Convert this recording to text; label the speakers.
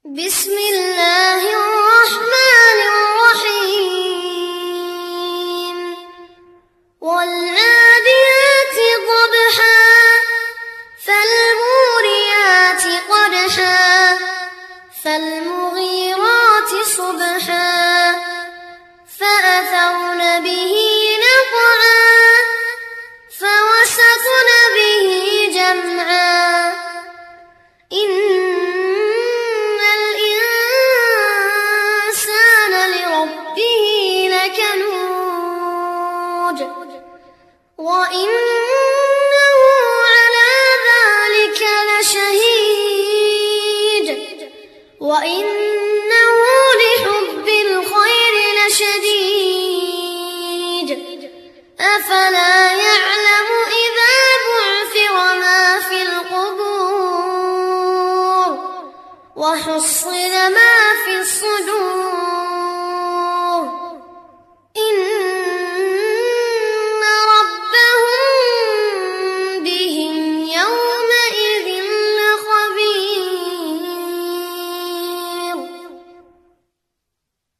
Speaker 1: بسم الله الرحمن الرحيم والعاديات ضبحا فالموريات قدحا فالمغيرات صبحا فأثرن به نقعا فوسطن به جمعا إن الإنسان لربه لكنود وإنه على ذلك لشهيد وإنه لحب الخير لشديد أفلا يعلم إذا بعثر ما في القبور وحصل ما في الصدور